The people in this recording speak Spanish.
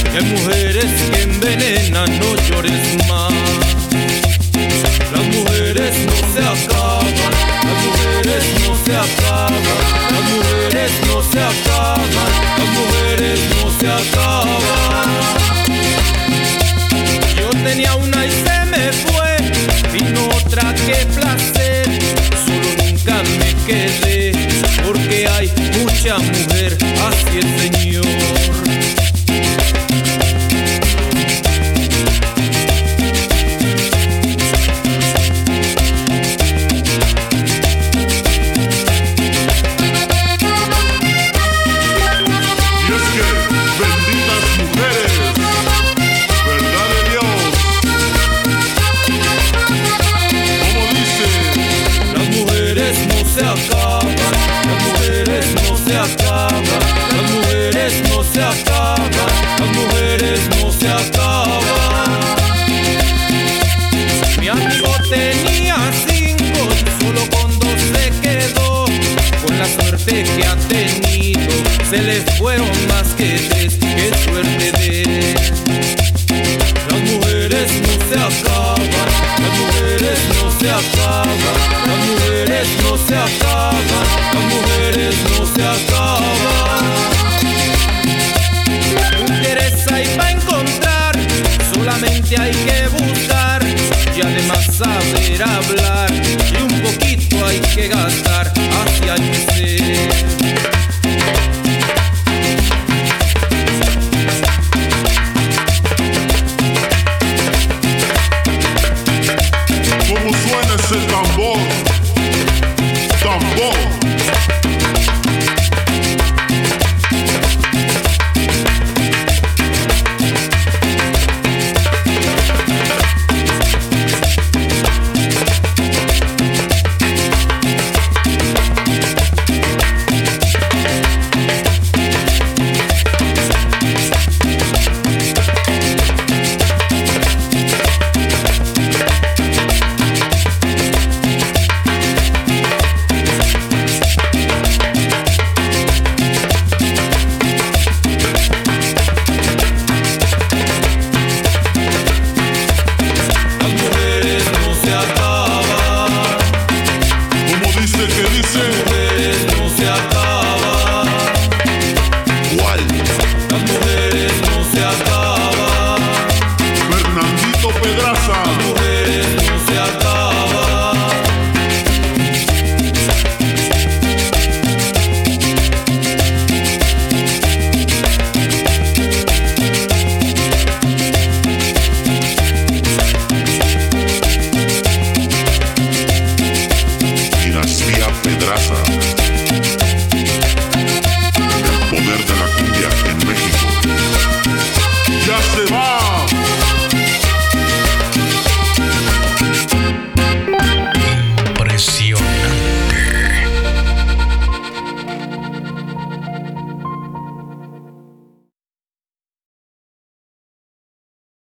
Y hay mujeres que envenenan, no llores más. Las mujeres no se acaban, las mujeres no se acaban, las mujeres no se acaban, las mujeres no se acaban. Yo tenía una y se me fue, vino otra, qué placer. Solo nunca me quedé, porque hay mucha mujer, así el Señor. Se acaban, las mujeres no se acaban, las mujeres no se acaban, las mujeres no se acaban. Mi amigo tenía 5, solo con 2 se quedó. Con la suerte que ha tenido, se le fueron más que 3, qué suerte de él. Las mujeres no se acaban, las mujeres no se acaban, las mujeres no se acaban, las mujeres no se acaban. Mujeres hay para encontrar, solamente hay que buscar. Y además saber hablar, y un poquito hay que gastar, así hay que ser. ¿Cómo suena ese tambor? Tambor. Pedraza.